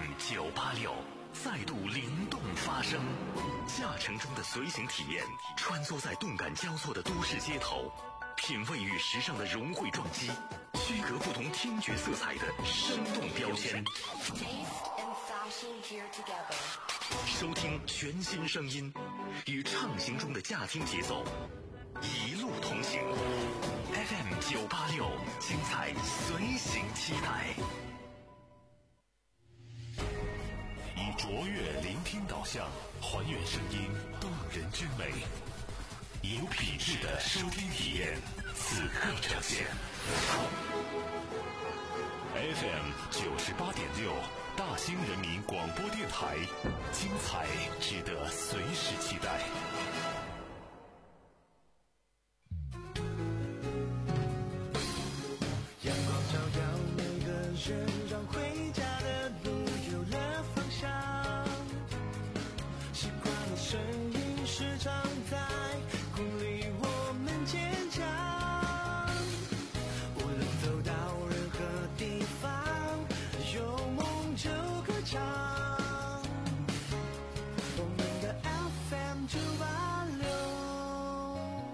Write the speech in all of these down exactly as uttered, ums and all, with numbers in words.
M 九八六再度灵动发声，驾乘中的随行体验，穿梭在动感交错的都市街头，品味与时尚的融汇撞击，区隔不同听觉色彩的生动标签。收听全新声音，与畅行中的驾听节奏，一路同行。F M 九八六，精彩随行期待。以卓越聆听导向，还原声音动人之美，有品质的收听体验，此刻呈现。F M 九十八点六，大兴人民广播电台，精彩值得随时期待。 阳光照耀每个人，让回家的路有了方向。习惯的声音时常在鼓励我们坚强。无论走到任何地方，有梦就歌唱。我们的 F M 九八六。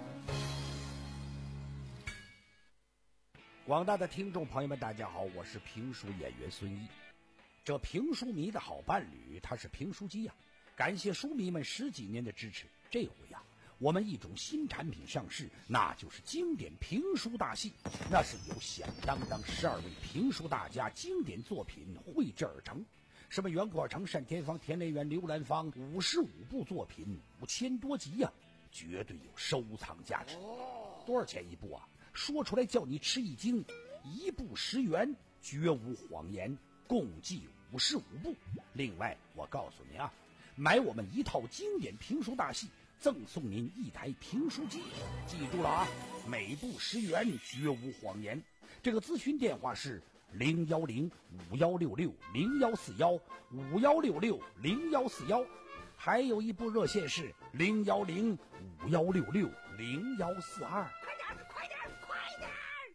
广大的听众朋友们，大家好，我是评书演员孙一。这评书迷的好伴侣，他是评书机呀、啊。感谢书迷们十几年的支持，这回呀、啊，我们一种新产品上市，那就是经典评书大戏。那是由响当当十二位评书大家经典作品绘制而成，什么袁阔成、单田芳、田连元、刘兰芳，五十五部作品，五千多集呀、啊，绝对有收藏价值。多少钱一部啊？说出来叫你吃一惊，一部十元，绝无谎言，共计五十五部。另外，我告诉你啊，买我们一套经典评书大戏，赠送您一台评书机。记住了啊，每部十元，绝无谎言。这个咨询电话是零幺零五幺六六零幺四幺五幺六六零幺四幺，还有一部热线是零幺零五幺六六零幺四二。快点，快点，快点！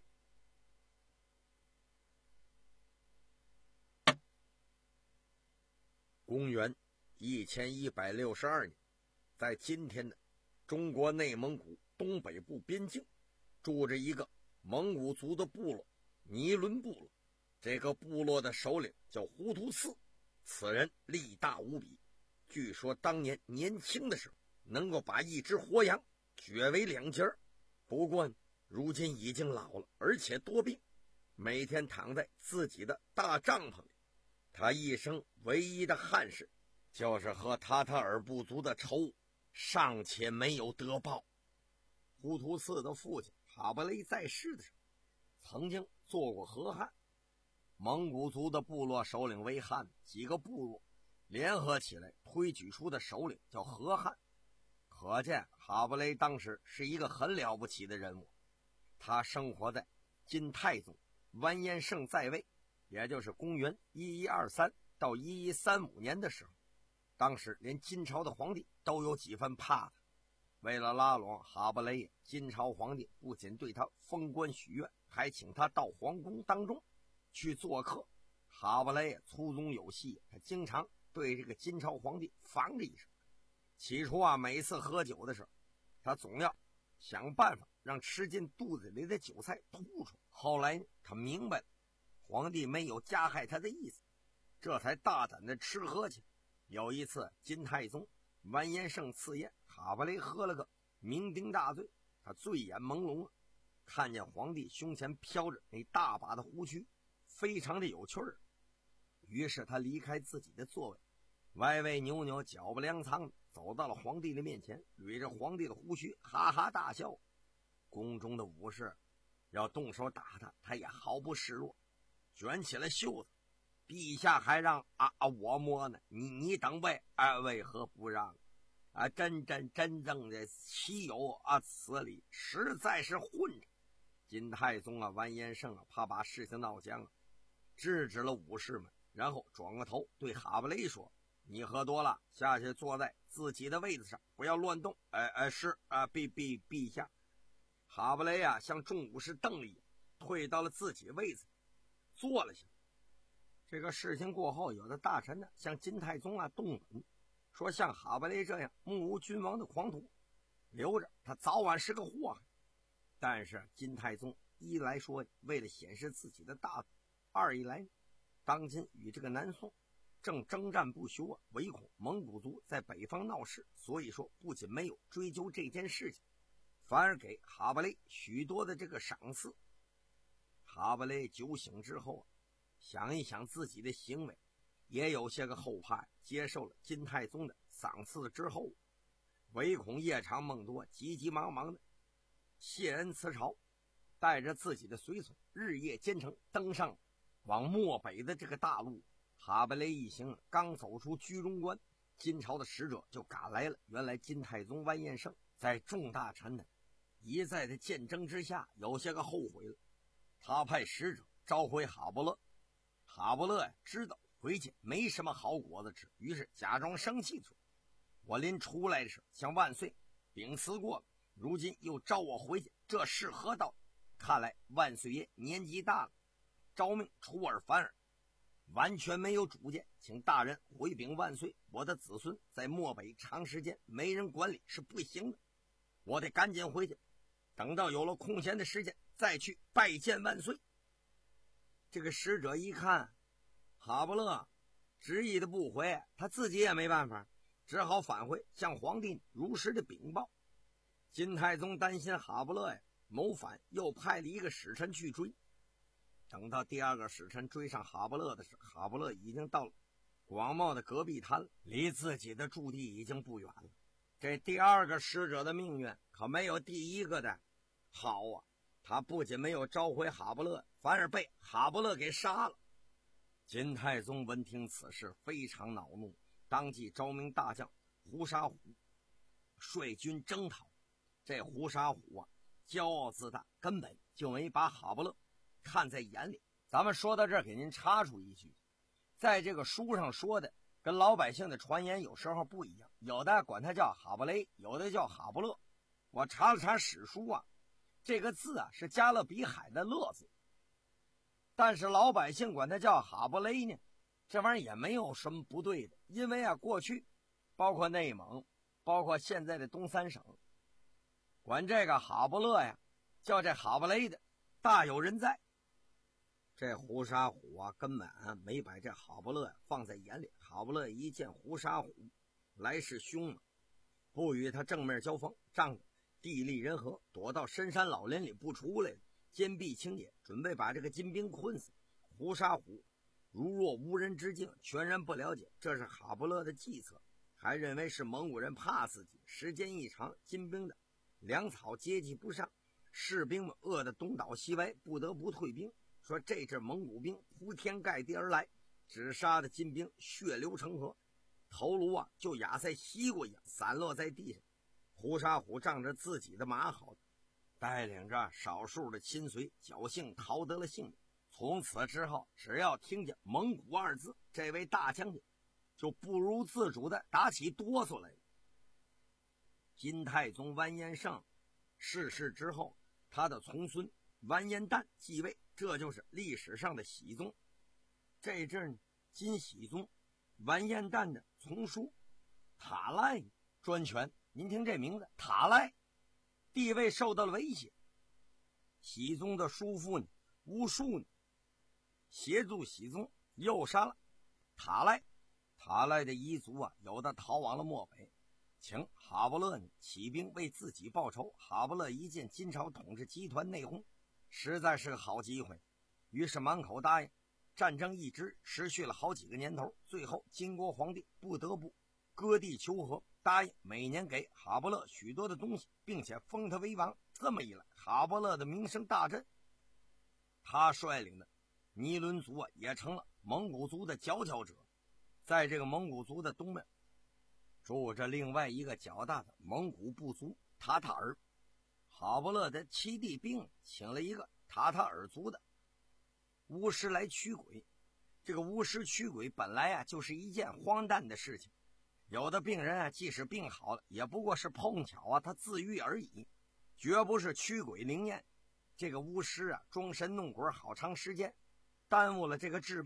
公元一千一百六十二年，在今天的中国内蒙古东北部边境，住着一个蒙古族的部落——尼伦部落。这个部落的首领叫胡图次，此人力大无比。据说当年年轻的时候，能够把一只活羊掘为两截儿。不过如今已经老了，而且多病，每天躺在自己的大帐篷里。他一生唯一的憾事，就是和塔塔尔部族的仇尚且没有得报。胡图次的父亲哈布雷在世的时候，曾经做过和汉。蒙古族的部落首领为汉，几个部落联合起来推举出的首领叫和汉。可见哈布雷当时是一个很了不起的人物。他生活在金太宗完颜晟在位，也就是公元一一二三到一一三五年的时候，当时连金朝的皇帝都有几分怕他。为了拉拢哈布雷，金朝皇帝不仅对他封官许愿，还请他到皇宫当中去做客。哈布雷粗中有细，他经常对这个金朝皇帝防着一声。起初啊，每次喝酒的时候，他总要想办法让吃进肚子里的酒菜吐出。后来他明白了皇帝没有加害他的意思，这才大胆的吃喝去。有一次金太宗完颜晟赐宴，哈布雷喝了个酩酊大醉，他醉眼朦胧了，看见皇帝胸前飘着那大把的胡须，非常的有趣儿。于是他离开自己的座位，歪歪扭扭，脚不凉苍，走到了皇帝的面前，捋着皇帝的胡须，哈哈大笑。宫中的武士要动手打他，他也毫不示弱，卷起了袖子。陛下还让啊啊我摸呢，你你等位啊，为何不让啊？真真真正的岂有啊此理，实在是混着。金太宗啊完颜晟啊怕把事情闹僵啊，制止了武士们，然后转过头对哈布雷说：你喝多了，下去坐在自己的位子上，不要乱动。哎哎，是啊，陛陛陛下。哈布雷啊向众武士瞪了一眼，退到了自己位子，坐了下。 这个事情过后，有的大臣呢向金太宗啊动本，说像哈伯雷这样目无君王的狂徒，留着他早晚是个祸害。但是金太宗一来说为了显示自己的大度，二一来当今与这个南宋正征战不休啊，唯恐蒙古族在北方闹事，所以说不仅没有追究这件事情，反而给哈伯雷许多的这个赏赐。哈伯雷酒醒之后啊，想一想自己的行为，也有些个后怕，接受了金太宗的赏赐之后，唯恐夜长梦多，急急忙忙的谢恩辞朝，带着自己的随从日夜兼程登上往漠北的这个大路。哈伯雷一行刚走出居中关，金朝的使者就赶来了。原来金太宗完颜晟在众大臣的一再的见证之下，有些个后悔了。他派使者召回哈伯勒，哈伯勒呀知道回去没什么好果子吃，于是假装生气说：“我临出来的时候向万岁禀辞过了，如今又召我回去，这是何道？看来万岁爷年纪大了，诏命出尔反尔，完全没有主见，请大人回禀万岁，我的子孙在漠北长时间没人管理是不行的，我得赶紧回去，等到有了空闲的时间再去拜见万岁。”这个使者一看哈伯勒执意的不回，他自己也没办法，只好返回向皇帝如实的禀报。金太宗担心哈伯勒呀谋反，又派了一个使臣去追。等到第二个使臣追上哈伯勒的时候，哈伯勒已经到了广袤的戈壁滩，离自己的驻地已经不远了。这第二个使者的命运可没有第一个的好啊，他不仅没有召回哈伯勒，反而被哈伯勒给杀了。金太宗闻听此事非常恼怒，当即召命大将胡沙虎率军征讨。这胡沙虎啊骄傲自大，根本就没把哈伯勒看在眼里。咱们说到这儿，给您插出一句，在这个书上说的跟老百姓的传言有时候不一样，有的管他叫哈伯雷，有的叫哈伯勒。我查了查史书啊，这个字啊是加勒比海的勒字，但是老百姓管他叫哈伯雷呢，这玩意儿也没有什么不对的。因为啊过去包括内蒙，包括现在的东三省，管这个哈伯勒呀叫这哈伯雷的大有人在。这胡沙虎啊根本啊没把这哈伯勒呀放在眼里。哈伯勒一见胡沙虎来势凶猛，不与他正面交锋，仗着地利人和，躲到深山老林里不出来了，坚壁清野，准备把这个金兵困死。胡沙虎如若无人之境，全然不了解这是哈伯勒的计策，还认为是蒙古人怕自己。时间一长，金兵的粮草接济不上，士兵们饿得东倒西歪，不得不退兵。说这支蒙古兵铺天盖地而来，只杀的金兵血流成河，头颅啊就压在西瓜一样散落在地上。胡沙虎仗着自己的马好，带领着少数的亲随侥幸逃得了性命。从此之后，只要听见蒙古二字，这位大将军就不由自主地打起哆嗦来了。金太宗完颜晟逝世之后，他的从孙完颜旦继位，这就是历史上的熹宗。这阵金熹宗完颜旦的从叔塔赖专权，您听这名字塔赖，地位受到了威胁。熹宗的叔父呢乌术呢协助熹宗诱杀了塔赖。塔赖的遗族啊有的逃往了漠北，请哈伯勒呢起兵为自己报仇。哈伯勒一见金朝统治集团内讧，实在是个好机会，于是满口答应。战争一直持续了好几个年头，最后金国皇帝不得不割地求和，答应每年给哈伯勒许多的东西，并且封他为王。这么一来，哈伯勒的名声大振，他率领的尼伦族啊也成了蒙古族的佼佼者。在这个蒙古族的东面住着另外一个较大的蒙古部族塔塔尔。哈伯勒的七弟兵请了一个塔塔尔族的巫师来驱鬼。这个巫师驱鬼本来啊就是一件荒诞的事情，有的病人啊即使病好了，也不过是碰巧啊他自愈而已，绝不是驱鬼灵验。这个巫师啊装神弄鬼好长时间，耽误了这个治病。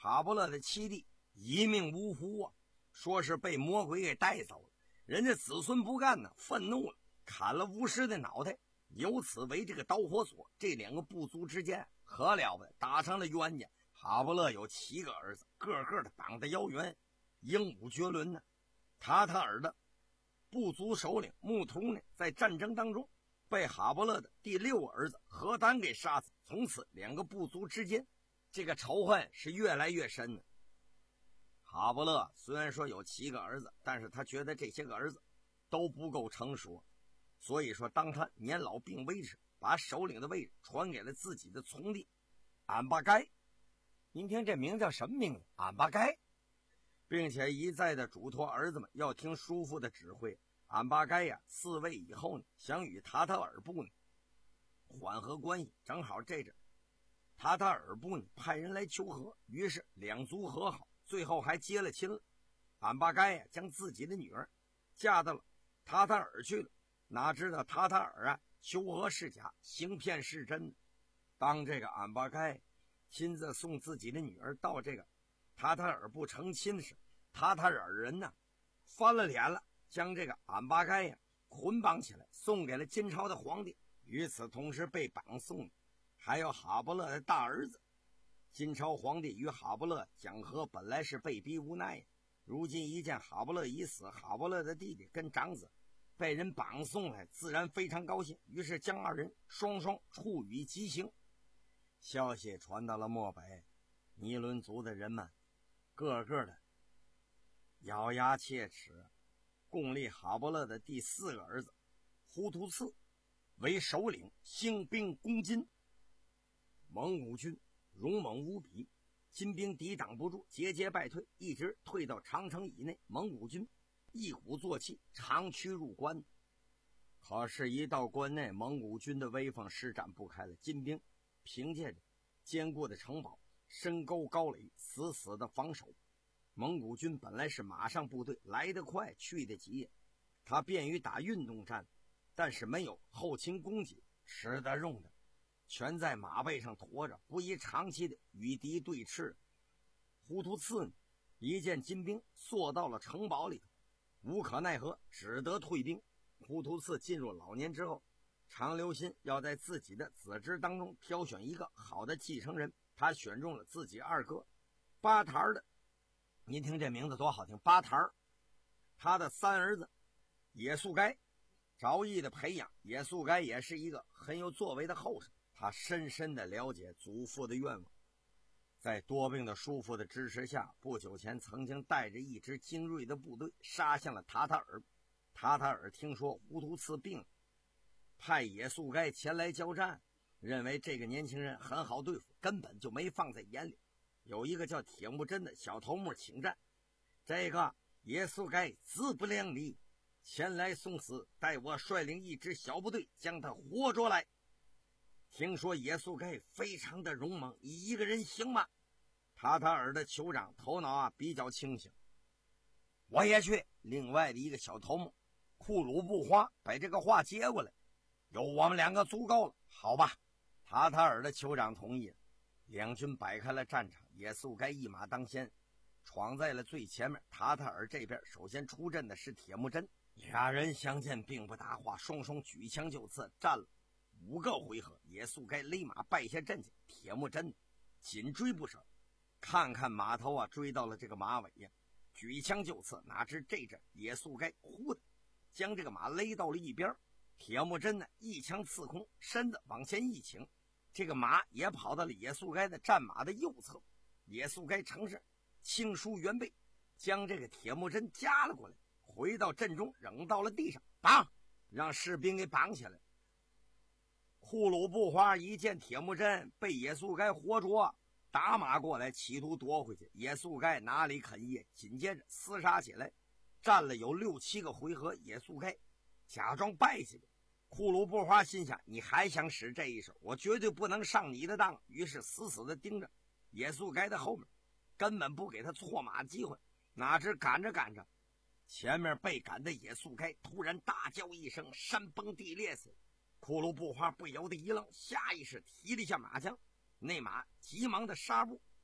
哈伯勒的七弟一命呜呼啊，说是被魔鬼给带走了。人家子孙不干呢，愤怒了，砍了巫师的脑袋，由此为这个导火索。这两个部族之间可了不得，打成了冤家。哈伯勒有七个儿子，个个的膀子腰圆，英武绝伦呢。塔塔尔的部族首领木图呢，在战争当中被哈伯勒的第六个儿子何丹给杀死。从此两个部族之间这个仇恨是越来越深的。哈伯勒虽然说有七个儿子，但是他觉得这些个儿子都不够成熟，所以说当他年老病危时，把首领的位置传给了自己的从弟俺巴该。您听这名叫什么名字？俺巴该，并且一再的嘱托儿子们要听叔父的指挥。俺巴该呀，嗣位以后呢，想与塔塔尔部呢缓和关系，正好这阵塔塔尔部呢派人来求和，于是两族和好，最后还结了亲了。俺巴该呀，将自己的女儿嫁到了塔塔尔去了，哪知道塔塔尔啊，求和是假，行骗是真。当这个俺巴该亲自送自己的女儿到这个塔塔尔部成亲的时，塔塔尔人呢翻了脸了，将这个俺巴该呀捆绑起来，送给了金朝的皇帝。与此同时，被绑送的还有哈伯勒的大儿子。金朝皇帝与哈伯勒讲和，本来是被逼无奈，如今一见哈伯勒已死，哈伯勒的弟弟跟长子被人绑送来，自然非常高兴，于是将二人双双处以极刑。消息传到了漠北，尼伦族的人们个个的咬牙切齿，共立哈伯勒的第四个儿子忽图次为首领，兴兵攻金。蒙古军勇猛无比，金兵抵挡不住，节节败退，一直退到长城以内。蒙古军一鼓作气，长驱入关。可是，一到关内，蒙古军的威风施展不开了。金兵凭借着坚固的城堡、深沟高垒，死死的防守。蒙古军本来是马上部队，来得快，去得急，他便于打运动战，但是没有后勤供给，吃的用的全在马背上驮着，不宜长期的与敌对峙。忽图次呢，一见金兵缩到了城堡里头，无可奈何，只得退兵。忽图次进入老年之后，常留心要在自己的子侄当中挑选一个好的继承人，他选中了自己二哥巴塔尔的，您听这名字多好听，巴塔尔。他的三儿子也速该着意的培养，也速该也是一个很有作为的后生，他深深的了解祖父的愿望，在多病的叔父的支持下，不久前曾经带着一支精锐的部队杀向了塔塔尔。塔塔尔听说忽图次病了，派也速该前来交战，认为这个年轻人很好对付，根本就没放在眼里。有一个叫铁木真的小头目请战，这个也速该自不量力，前来送死，待我率领一支小部队将他活捉来。听说也速该非常的勇猛，你一个人行吗？塔塔尔的酋长头脑啊比较清醒，我也去。另外的一个小头目库鲁布花把这个话接过来，有我们两个足够了，好吧。塔塔尔的酋长同意了，两军摆开了战场，也速该一马当先，闯在了最前面。塔塔尔这边首先出阵的是铁木真，俩人相见并不搭话，双双举枪就刺，战了五个回合，也速该勒马败下阵去，铁木真紧追不舍，看看马头啊，追到了这个马尾呀，举枪就刺，哪知这阵也速该忽的将这个马勒到了一边，铁木真呢一枪刺空，身子往前一倾，这个马也跑到了也速该的战马的右侧，也速该乘势轻舒猿背，将这个铁木真夹了过来，回到阵中扔到了地上，绑，让士兵给绑起来。库鲁布花一见铁木真被也速该活捉，打马过来企图夺回去，也速该哪里肯依，紧接着厮杀起来，战了有六七个回合，也速该假装败下去。库鲁布花心想，你还想使这一手，我绝对不能上你的当，于是死死的盯着也速该的后面，根本不给他错马机会。哪知赶着赶着，前面被赶的也速该突然大叫一声，山崩地裂似的。库鲁布花不由得一愣，下意识提了一下马缰，那马急忙的刹步，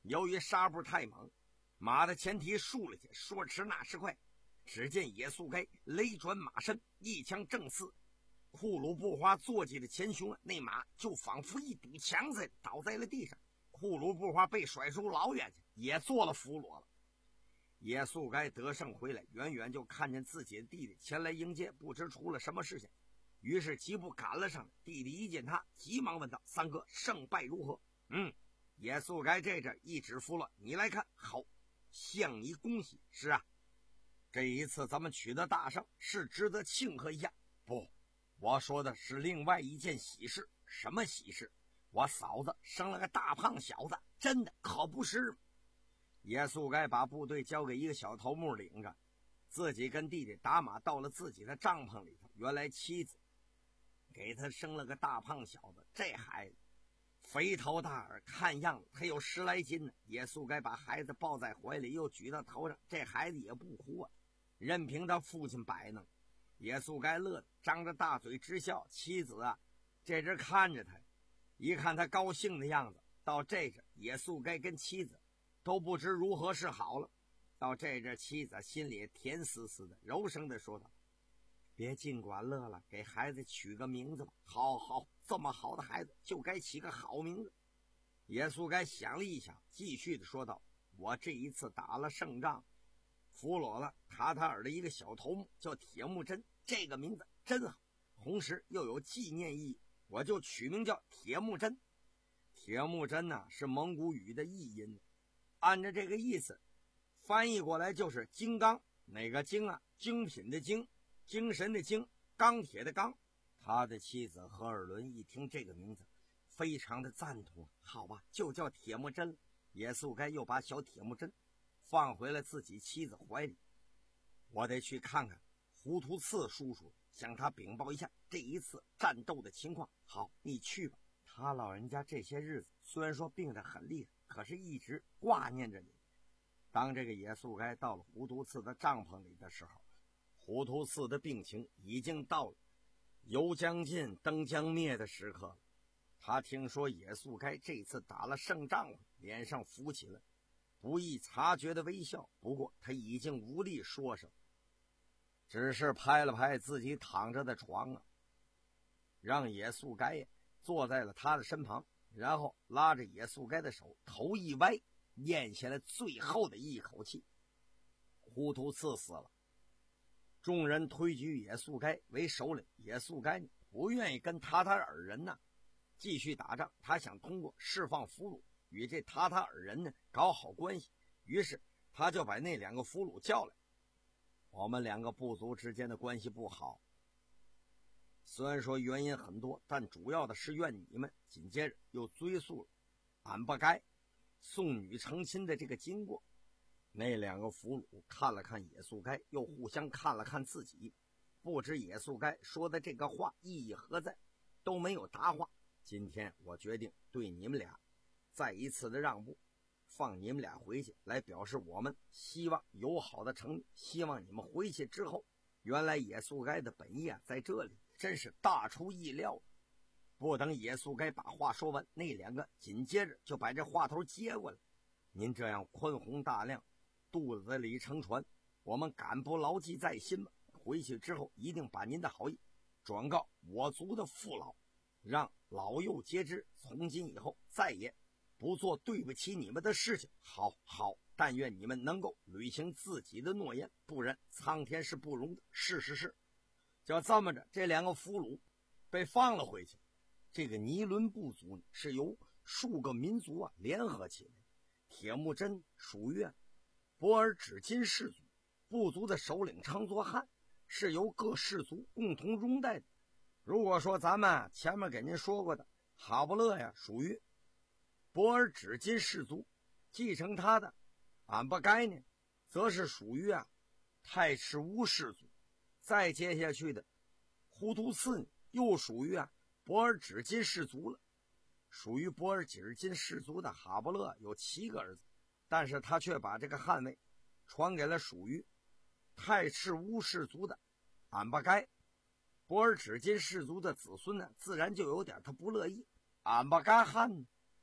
由于纱布太猛，马的前蹄竖了去，说迟那时快，只见野速该雷转马身，一枪正刺库鲁布花坐骑的前胸，那马就仿佛一堵墙似的倒在了地上。库鲁布花被甩出老远去，也做了俘虏了。野速该得胜回来，远远就看见自己的弟弟前来迎接，不知出了什么事情，于是急步赶了上来。弟弟一见他，急忙问道：“三哥，胜败如何？”嗯，野速该这阵一指俘虏：“你来看，好，向你恭喜。是啊，这一次咱们取得大胜，是值得庆贺一下。不，我说的是另外一件喜事。什么喜事？我嫂子生了个大胖小子，真的可不是吗？”野速该把部队交给一个小头目领着，自己跟弟弟打马到了自己的帐篷里头。原来妻子给他生了个大胖小子，这孩子肥头大耳，看样子他有十来斤呢。野速该把孩子抱在怀里，又举到头上，这孩子也不哭啊，任凭他父亲摆弄。野速该乐得张着大嘴直笑。妻子啊，这阵看着他，一看他高兴的样子，到这阵野速该跟妻子都不知如何是好了。到这阵妻子心里甜丝丝的，柔声的说道：“别尽管乐了，给孩子取个名字吧。”好好，这么好的孩子就该起个好名字。野速该想了一想，继续的说道：“我这一次打了胜仗，俘虏了塔塔尔的一个小头目，叫铁木真，这个名字真好，同时又有纪念意义，我就取名叫铁木真。”铁木真呢，是蒙古语的译音，按照这个意思翻译过来就是金刚。哪个精啊？精品的精，精神的精，钢铁的钢。他的妻子何尔伦一听这个名字，非常的赞同。好吧，就叫铁木真了。野速该又把小铁木真放回了自己妻子怀里。我得去看看胡图次叔叔，向他禀报一下这一次战斗的情况。好，你去吧。他老人家这些日子虽然说病得很厉害，可是一直挂念着你。当这个野速该到了胡图次的帐篷里的时候，胡图次的病情已经到了油将尽灯将灭的时刻了。他听说野速该这次打了胜仗，脸上浮起了不易察觉的微笑，不过他已经无力说什么，只是拍了拍自己躺着的床啊，让野速该坐在了他的身旁，然后拉着野速该的手，头一歪，咽下了最后的一口气。胡图次死了，众人推举野速该为首领。野速该不愿意跟塔塔尔人呢继续打仗，他想通过释放俘虏与这塔塔尔人呢搞好关系，于是他就把那两个俘虏叫来。我们两个部族之间的关系不好，虽然说原因很多，但主要的是怨你们。紧接着又追溯了俺不该送女成亲的这个经过。那两个俘虏看了看野速该，又互相看了看自己，不知野速该说的这个话意义何在，都没有答话。今天我决定对你们俩再一次的让步，放你们俩回去，来表示我们希望友好的承诺。希望你们回去之后，原来野速该的本意啊在这里，真是大出意料。不等野速该把话说完，那两个紧接着就把这话头接过来。您这样宽宏大量，肚子里乘船，我们敢不牢记在心吗？回去之后一定把您的好意转告我族的父老，让老幼皆知，从今以后再也不做对不起你们的事情。好好，但愿你们能够履行自己的诺言，不然苍天是不容的。是是是。就这么着，这两个俘虏被放了回去。这个尼伦部族是由数个民族啊联合起来，铁木真属于啊博尔只金氏族，部族的首领称作汗，是由各氏族共同拥戴的。如果说咱们前面给您说过的哈布勒呀，属于博尔只金氏族，继承他的俺不该呢，则是属于啊太赤乌氏族。再接下去的胡图次呢，又属于啊博尔只金氏族了。属于博尔只金氏族的哈布勒有七个儿子，但是他却把这个汗位传给了属于太赤乌氏族的俺不该。博尔只金氏族的子孙呢，自然就有点他不乐意。俺不该汗呢，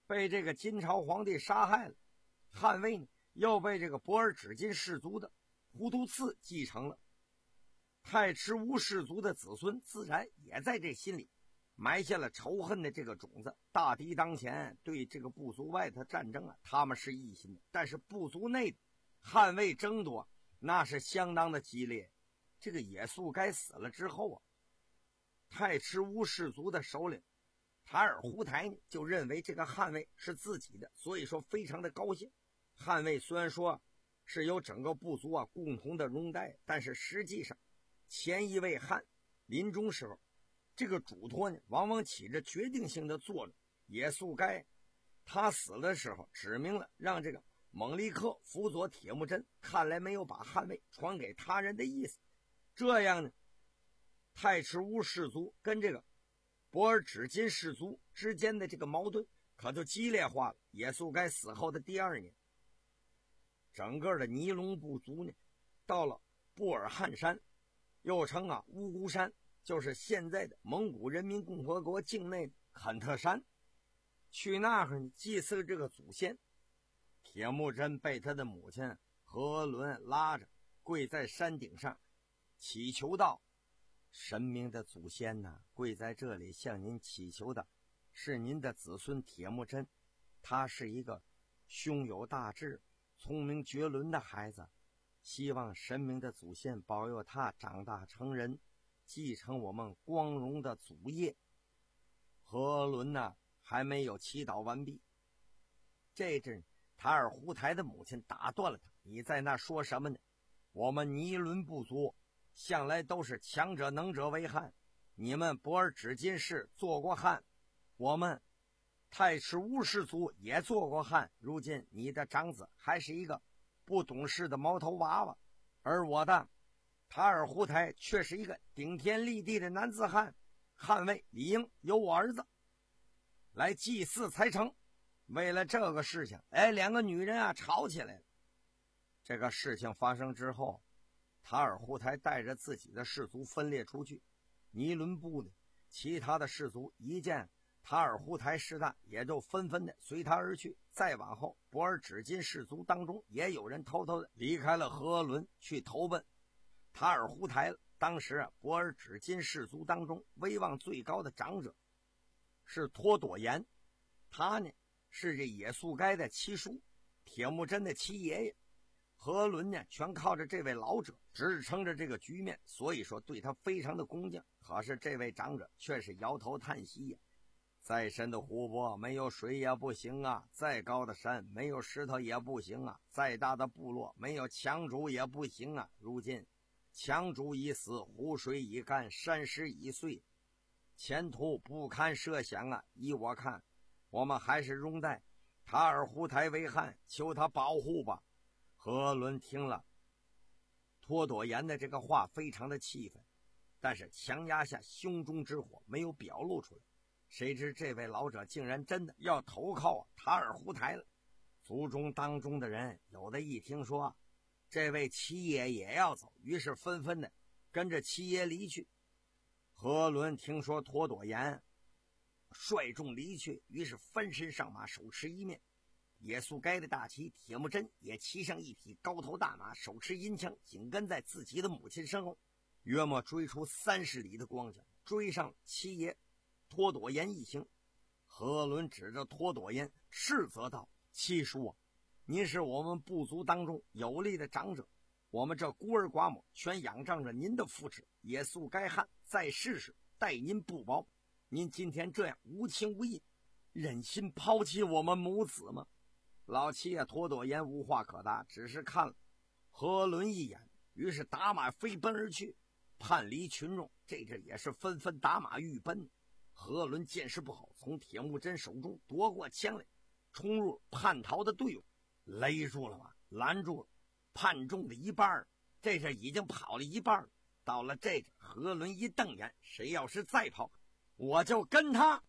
被这个金朝皇帝杀害了，汉魏呢又被这个博尔只金氏族的胡图次继承了。太迟乌氏族的子孙自然也在这心里埋下了仇恨的这个种子。大敌当前，对这个部族外的战争啊，他们是一心的，但是部族内的汉魏争夺那是相当的激烈。这个野速该死了之后啊，太迟乌氏族的首领塔尔胡台呢就认为这个汉魏是自己的，所以说非常的高兴。汉魏虽然说是由整个部族啊共同的拥戴，但是实际上前一位汉临终时候，这个嘱托呢往往起着决定性的作用。野速该他死了的时候指明了让这个蒙利克辅佐铁木真，看来没有把汉魏传给他人的意思。这样呢，太迟乌氏族跟这个博尔只金氏族之间的这个矛盾可就激烈化了。野速该死后的第二年，整个的尼龙部族呢到了布尔汉山，又称啊乌孤山，就是现在的蒙古人民共和国境内的坎特山，去那儿呢祭祀这个祖先。铁木真被他的母亲和伦拉着跪在山顶上，祈求道：神明的祖先呐，跪在这里向您祈求的是您的子孙铁木真，他是一个胸有大志、聪明绝伦的孩子，希望神明的祖先保佑他长大成人，继承我们光荣的祖业。和伦呢还没有祈祷完毕，这阵塔尔胡台的母亲打断了他：你在那说什么呢？我们尼伦部族向来都是强者能者为汉，你们博尔只金氏做过汉，我们太迟乌氏族也做过汉，如今你的长子还是一个不懂事的毛头娃娃，而我的塔尔胡台却是一个顶天立地的男子汉，汉魏理应由我儿子来祭祀才成。为了这个事情，哎，两个女人啊吵起来了。这个事情发生之后，塔尔胡台带着自己的氏族分裂出去，尼伦部的其他的氏族一见塔尔胡台势大，也就纷纷的随他而去。再往后，博尔只金氏族当中也有人偷偷的离开了和伦，去投奔塔尔胡台了。当时啊，博尔只金氏族当中威望最高的长者是托朵颜，他呢是这野速该的七叔，铁木真的七爷爷。和伦呢全靠着这位老者支撑着这个局面，所以说对他非常的恭敬。可是这位长者却是摇头叹息呀、啊，再深的湖泊没有水也不行啊，再高的山没有石头也不行啊，再大的部落没有强主也不行啊。如今强主已死，湖水已干，山石已碎，前途不堪设想啊！依我看，我们还是拥戴塔尔胡台为汉，求他保护吧。和伦听了托朵颜的这个话，非常的气愤，但是强压下胸中之火，没有表露出来。谁知这位老者竟然真的要投靠塔尔胡台了。族中当中的人有的一听说这位七爷也要走，于是纷纷的跟着七爷离去。和伦听说托朵颜率众离去，于是翻身上马，手持一面野速该的大旗，铁木真也骑上一匹高头大马，手持银枪，紧跟在自己的母亲身后，约莫追出三十里的光景，追上七爷托朵颜一行。和伦指着托朵颜斥责道：七叔啊，您是我们部族当中有力的长者，我们这孤儿寡母全仰仗着您的扶持，野速该汉在世时待您不薄，您今天这样无情无义，忍心抛弃我们母子吗？老七爷托朵颜无话可答，只是看了和伦一眼，于是打马飞奔而去，叛离群众。这阵也是纷纷打马欲奔。和伦见势不好，从铁木真手中夺过枪来，冲入叛逃的队伍，勒住了吗？拦住了叛众的一半，这阵已经跑了一半了。到了这阵，和伦一瞪眼，谁要是再跑，我就跟他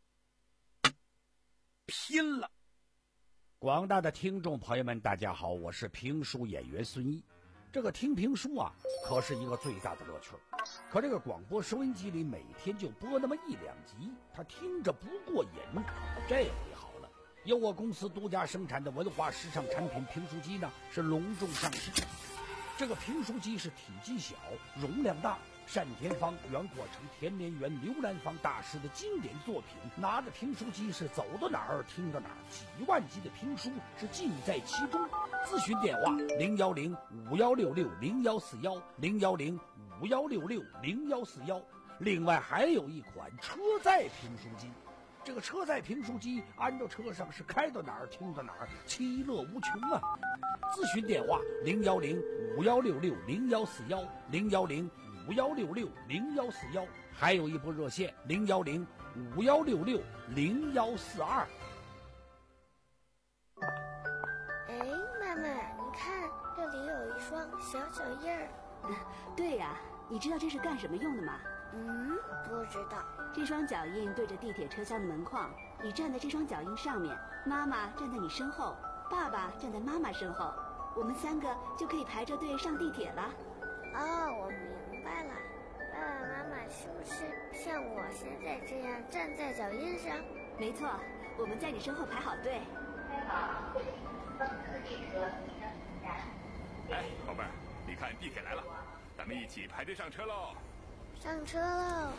拼了。 广大的听众朋友们，大家好，我是评书演员孙一。这个听评书啊，可是一个最大的乐趣。可这个广播收音机里每天就播那么一两集，他听着不过瘾。这回好了， 由我公司独家生产的文化时尚产品评书机呢是隆重上市。这个评书机是体积小，容量大，单田芳、袁国成、田连元、刘兰芳大师的经典作品，拿着评书机是走到哪儿听到哪儿，几万集的评书是尽在其中。咨询电话零幺零五幺六六零幺四幺零幺零五幺六六零幺四幺。另外还有一款车载评书机，这个车载评书机安到车上是开到哪儿听到哪儿，其乐无穷啊！咨询电话零幺零五幺六六零幺四幺零幺零五幺六六零幺四幺，还有一部热线零幺零五幺六六零幺四二。 哎，妈妈，你看这里有一双小脚印儿。 对呀、啊，你知道这是干什么用的吗？ 嗯，不知道。 这双脚印对着地铁车厢的门框，你站在这双脚印上面，妈妈站在你身后，爸爸站在妈妈身后，我们三个就可以排着队上地铁了。 哦，我明白了。爸爸妈妈是不是像我现在这样站在脚印上？ 没错，我们在你身后排好队。 哎，宝贝儿，你看地铁来了，咱们一起排队上车喽！ 上车喽！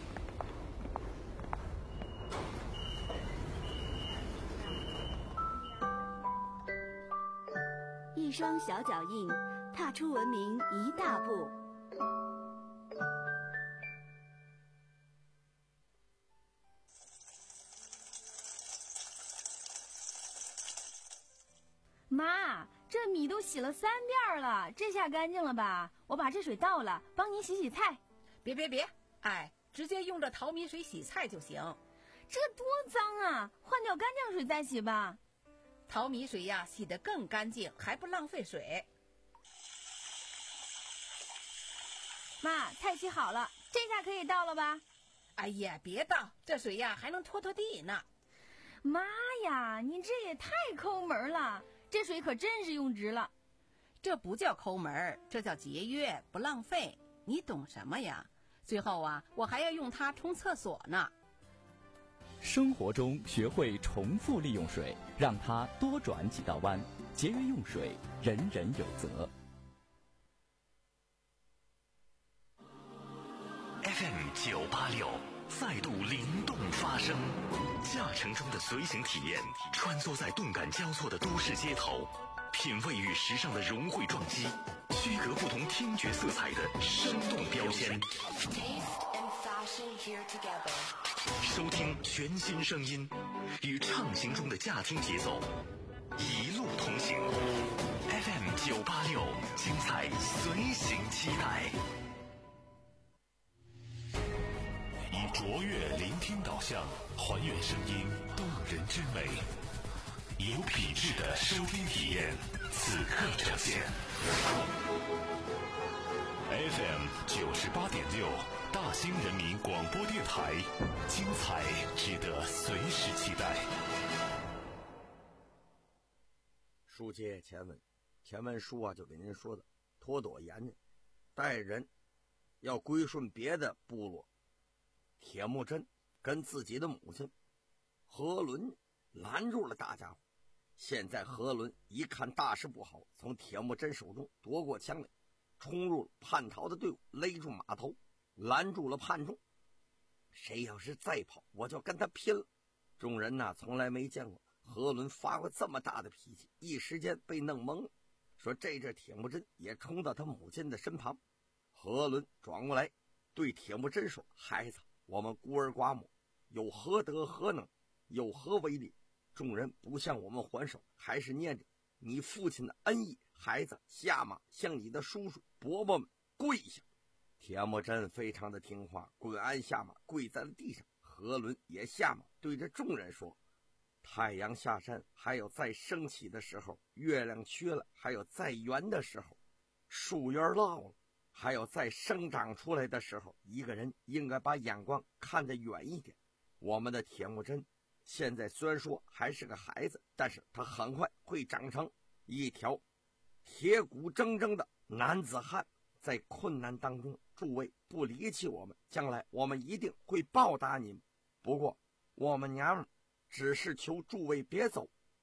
一双小脚印，踏出文明一大步。 妈，这米都洗了三遍了，这下干净了吧？我把这水倒了，帮您洗洗菜。 别别别，哎，直接用这淘米水洗菜就行。 这多脏啊！换掉干净水再洗吧。 淘米水呀，洗得更干净，还不浪费水。 妈，菜洗好了，这下可以倒了吧？ 哎呀，别倒，这水呀还能拖拖地呢。 妈呀，你这也太抠门了，这水可真是用值了。 这不叫抠门，这叫节约，不浪费。你懂什么呀？最后啊，我还要用它冲厕所呢。 生活中学会重复利用水，让它多转几道弯，节约用水，人人有责。 F M 九八六再度灵动发声，驾乘中的随行体验，穿梭在动感交错的都市街头，品味与时尚的融汇撞击，区隔不同听觉色彩的生动标签。收听全新声音，与畅行中的驾听节奏，一路同行。F M 九八六，精彩随行期待。 以卓越聆听导向，还原声音动人之美，有品质的收听体验，此刻呈现。F M 九十八点六，大兴人民广播电台，精彩值得随时期待。 书接前文，前文书啊就给您说的，脱朵言呢，带人要归顺别的部落。铁木真跟自己的母亲何伦拦住了大家伙。现在何伦一看大事不好，从铁木真手中夺过枪来，冲入了叛逃的队伍，勒住马头，拦住了叛众。谁要是再跑，我就跟他拼了。众人呐，从来没见过何伦发过这么大的脾气，一时间被弄懵了。说这阵铁木真也冲到他母亲的身旁，何伦转过来对铁木真说：“孩子，我们孤儿寡母，有何德何能，有何威力？众人不向我们还手，还是念着你父亲的恩义。孩子，下马向你的叔叔伯伯们跪下。”铁木真非常的听话，滚鞍下马，跪在了地上。何伦也下马，对着众人说：“太阳下山还有再升起的时候，月亮缺了还有再圆的时候，树叶落了还有再生长出来的时候，一个人应该把眼光看得远一点。我们的铁木真现在虽然说还是个孩子，但是他很快会长成一条铁骨铮铮的男子汉，在困难当中诸位不离弃我们，将来我们一定会报答你们。不过我们娘们只是求诸位别走，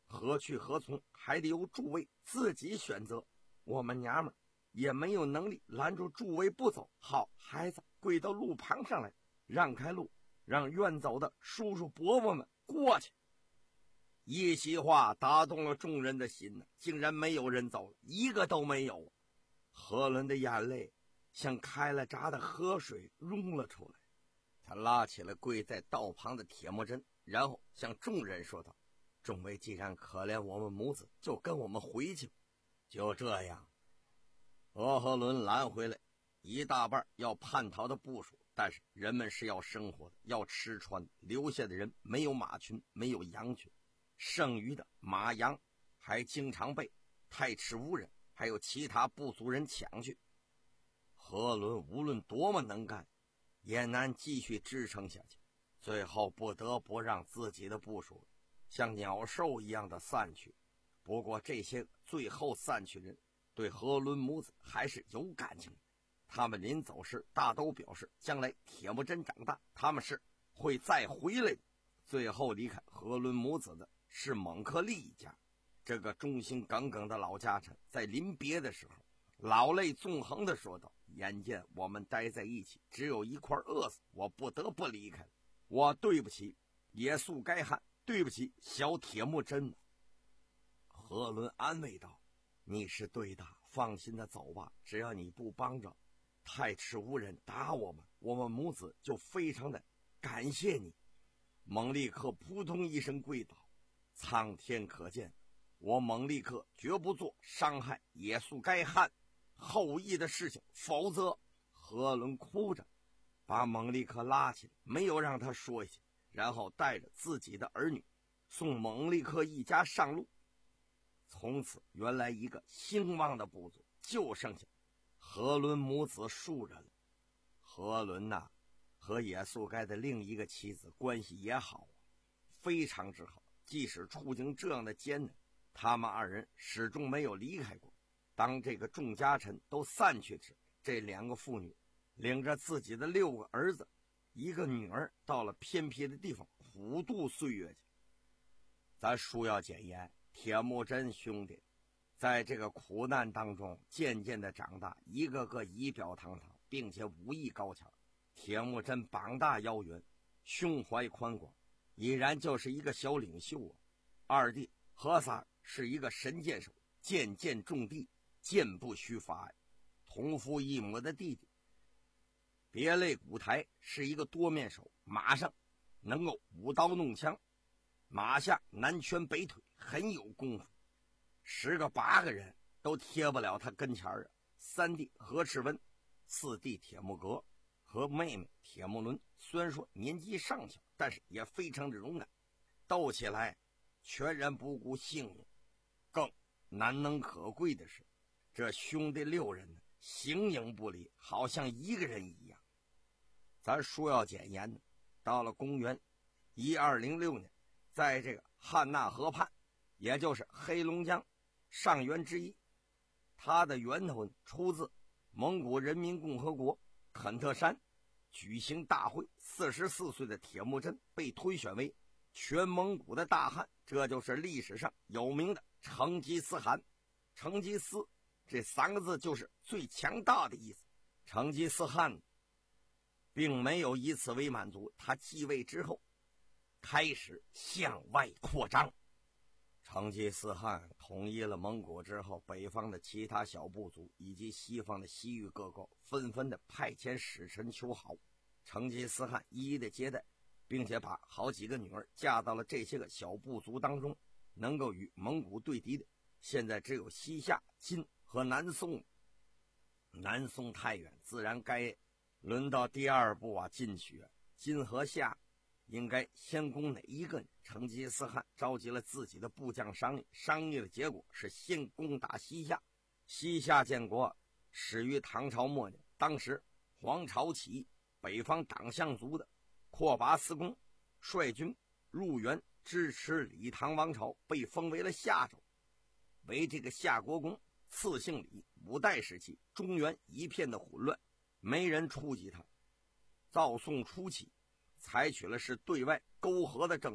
何去何从还得由诸位自己选择，我们娘们也没有能力拦住诸位不走。好，孩子跪到路旁上来，让开路，让愿走的叔叔伯伯们过去。一席话打动了众人的心呢，竟然没有人走了，一个都没有。何伦的眼泪像开了闸的河水涌了出来，他拉起了跪在道旁的铁木真，然后向众人说道：众位既然可怜我们母子，就跟我们回去。就这样，俄和伦拦回来一大半要叛逃的部属，但是人们是要生活的，要吃穿，留下的人没有马群，没有羊群，剩余的马羊还经常被太赤乌人还有其他部族人抢去。何伦无论多么能干，也难继续支撑下去，最后不得不让自己的部属像鸟兽一样的散去。不过这些最后散去人对何伦母子还是有感情的，他们临走时大都表示将来铁木真长大，他们是会再回来的。最后离开何伦母子的是蒙克利一家，这个忠心耿耿的老家产在临别的时候老泪纵横地说道：眼见我们待在一起只有一块饿死，我不得不离开了，我对不起野宿该汉，对不起小铁木真。何伦安慰道：你是对的，放心的走吧，只要你不帮着太赤乌人打我们，我们母子就非常的感谢你。蒙利克扑通一声跪倒：苍天可见，我蒙利克绝不做伤害野宿该汉后裔的事情，否则……何伦哭着把蒙利克拉起来，没有让他说下去，然后带着自己的儿女送蒙利克一家上路。从此原来一个兴旺的部族就剩下何伦母子数人了。何伦呐、啊，和野宿该的另一个妻子关系也好，非常之好，即使处境这样的艰难，他们二人始终没有离开过。当这个众家臣都散去时，这两个妇女领着自己的六个儿子一个女儿到了偏僻的地方虎度岁月去。咱书要简言，铁木真兄弟在这个苦难当中渐渐的长大，一个个仪表堂堂，并且武艺高强。铁木真膀大腰圆，胸怀宽广，已然就是一个小领袖啊。二弟何萨是一个神箭手，箭箭中地，箭不虚发呀。同父异母的弟弟别类古台是一个多面手，马上能够舞刀弄枪，马下南拳北腿，很有功夫，十个八个人都贴不了他跟前儿啊。三弟何赤温，四弟铁木格和妹妹铁木伦，虽然说年纪尚小，但是也非常的勇敢，斗起来全然不顾性命。更难能可贵的是，这兄弟六人呢，形影不离，好像一个人一样。咱说要简言呢，到了公元一二零六年，在这个汉纳河畔，也就是黑龙江上源之一，它的源头出自蒙古人民共和国肯特山举行大会，四十四岁的铁木真被推选为全蒙古的大汗，这就是历史上有名的成吉思汗。成吉思这三个字就是最强大的意思。成吉思汗并没有以此为满足，他继位之后开始向外扩张。成吉思汗统一了蒙古之后，北方的其他小部族以及西方的西域各国纷纷的派遣使臣求好，成吉思汗一一的接待，并且把好几个女儿嫁到了这些个小部族当中。能够与蒙古对敌的现在只有西夏、金和南宋。南宋太远，自然该轮到第二步啊，进取。金和夏应该先攻哪一个呢？成吉思汗召集了自己的部将商议，商议的结果是先攻打西夏。西夏建国始于唐朝末年，当时黄巢起义，北方党项族的阔拔思公率军入援支持李唐王朝，被封为了夏州，为这个夏国公，赐姓李。五代时期，中原一片的混乱，没人触及他。赵宋初期采取了是对外沟合的政策，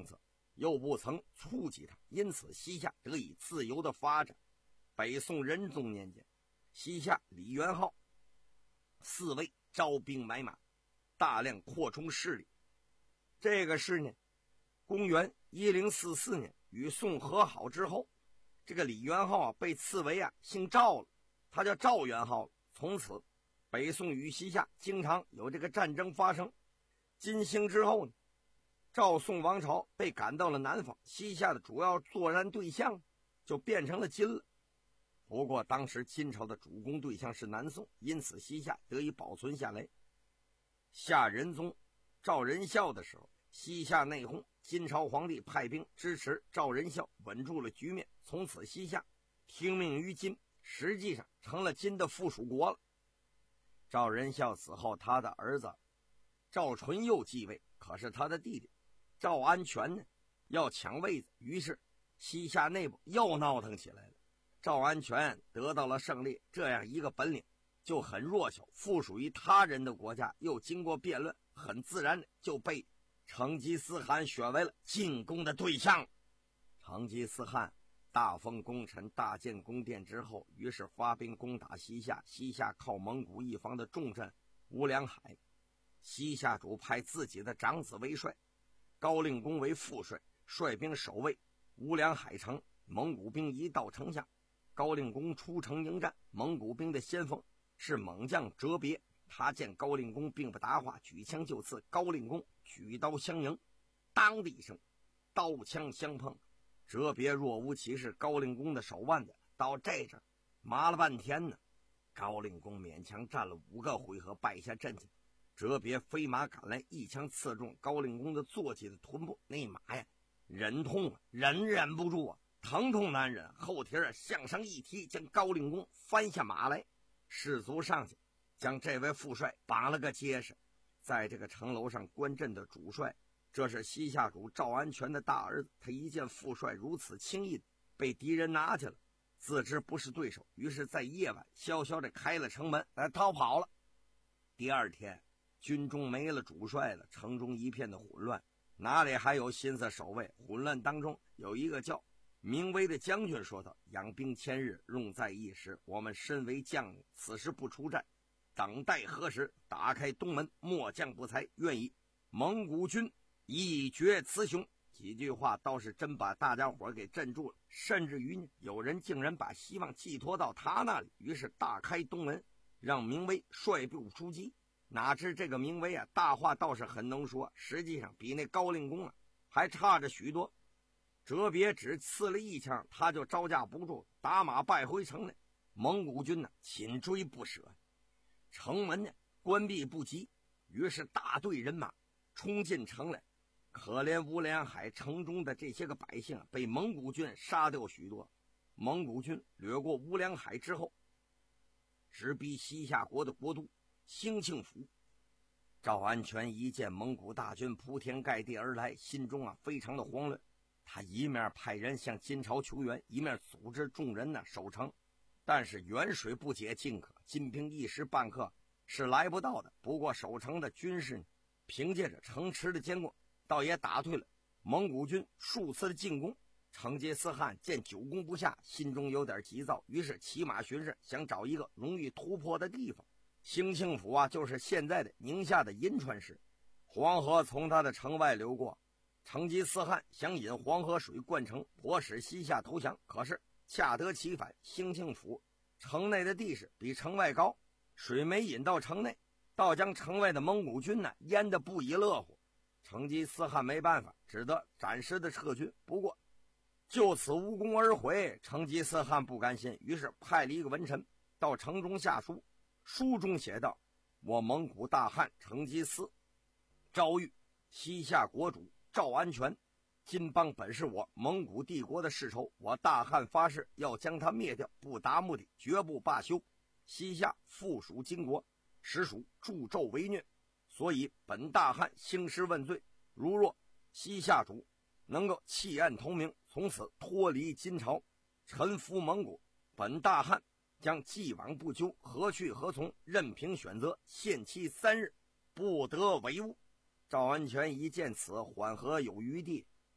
又不曾触及他，因此西夏得以自由的发展。北宋仁宗年间，西夏李元昊四位招兵买马，大量扩充势力。这个是呢，公元一零四四年与宋和好之后，这个李元昊啊被赐为啊姓赵了，他叫赵元昊了。从此北宋与西夏经常有这个战争发生。金星之后呢，赵宋王朝被赶到了南方，西夏的主要作战对象就变成了金了。不过当时金朝的主攻对象是南宋，因此西夏得以保存下来。夏仁宗赵仁孝的时候，西夏内讧，金朝皇帝派兵支持赵仁孝，稳住了局面。从此西夏听命于金，实际上成了金的附属国了。赵仁孝死后，他的儿子赵纯佑继位，可是他的弟弟赵安全呢要抢位子，于是西夏内部又闹腾起来了。赵安全得到了胜利，这样一个本领就很弱小，附属于他人的国家又经过辩论，很自然的就被成吉思汗选为了进攻的对象。成吉思汗大封功臣，大建宫殿之后，于是发兵攻打西夏。西夏靠蒙古一方的重镇乌梁海，西夏主派自己的长子为帅，高令公为副帅，率兵守卫乌梁海城。蒙古兵一到城下，高令公出城迎战。蒙古兵的先锋是猛将哲别，他见高令公并不答话，举枪就刺。高令公举刀相迎，当的一声，刀枪相碰，哲别若无其事，高令公的手腕子到这阵麻了半天呢。高令公勉强战了五个回合，败下阵去。哲别飞马赶来，一枪刺中高令公的坐骑的臀部，那马呀忍痛啊，忍忍不住啊，疼痛难忍，后蹄儿向上一踢，将高令公翻下马来。士卒上去将这位副帅绑了个结实。在这个城楼上观阵的主帅，这是西夏主赵安全的大儿子。他一见副帅如此轻易的被敌人拿去了，自知不是对手，于是在夜晚悄悄地开了城门来逃跑了。第二天军中没了主帅了，城中一片的混乱，哪里还有心思守卫？混乱当中有一个叫明威的将军说道：养兵千日，用在一时，我们身为将领，此时不出战，等待何时？打开东门，末将不才，愿以蒙古军一决雌雄。几句话倒是真把大家伙给镇住了，甚至于呢，有人竟然把希望寄托到他那里，于是大开东门，让明威率部出击。哪知这个明威啊，大话倒是很能说，实际上比那高令公啊还差着许多。哲别只刺了一枪，他就招架不住，打马败回城来。蒙古军呢紧追不舍，城门呢关闭不及，于是大队人马冲进城来。可怜乌梁海城中的这些个百姓被蒙古军杀掉许多。蒙古军掠过乌梁海之后，直逼西夏国的国都兴庆府。赵安全一见蒙古大军铺天盖地而来，心中啊非常的慌乱。他一面派人向金朝求援，一面组织众人呢守城。但是远水不解近渴，金兵一时半刻是来不到的。不过守城的军士呢，凭借着城池的坚固，倒也打退了蒙古军数次的进攻。成吉思汗见久攻不下，心中有点急躁，于是骑马巡视，想找一个容易突破的地方。兴庆府啊，就是现在的宁夏的银川市。黄河从他的城外流过，成吉思汗想引黄河水灌城，迫使西夏投降。可是恰得其反，兴庆府城内的地势比城外高，水没引到城内，倒将城外的蒙古军呢淹得不亦乐乎。成吉思汗没办法，只得暂时的撤军。不过就此无功而回，成吉思汗不甘心，于是派了一个文臣到城中下书。书中写道：我蒙古大汗成吉思诏谕西夏国主赵安全，金邦本是我蒙古帝国的世仇，我大汗发誓要将他灭掉，不达目的绝不罢休。西夏附属金国，实属助纣为虐，所以本大汗兴师问罪。如若西夏主能够弃暗投明，从此脱离金朝，臣服蒙古，本大汗将既往不咎，何去何从，任凭选择，限期三日，不得违误。赵安全一见此，缓和有余地，